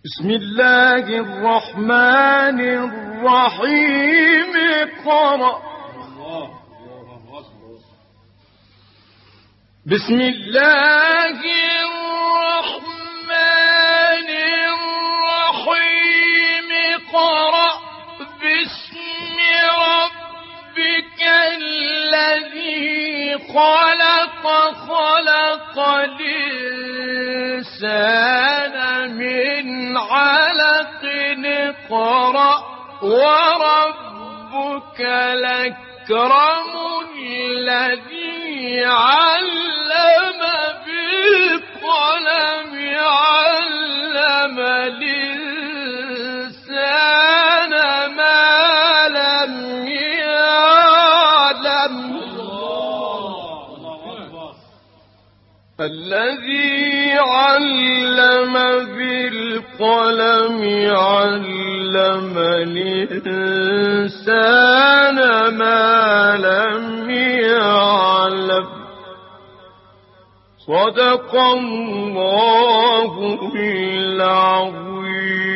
بسم الله الرحمن الرحيم. اقرأ. بسم الله الرحمن الرحيم. اقرأ باسم ربك الذي خلق. خلق الإنسان من علق. اقرأ وربك الأكرم الذي علم بالقلم. علم الإنسان ما لم يعلم. الذي علم بالقلم علم الإنسان ما لم يعلم. صدق الله العظيم.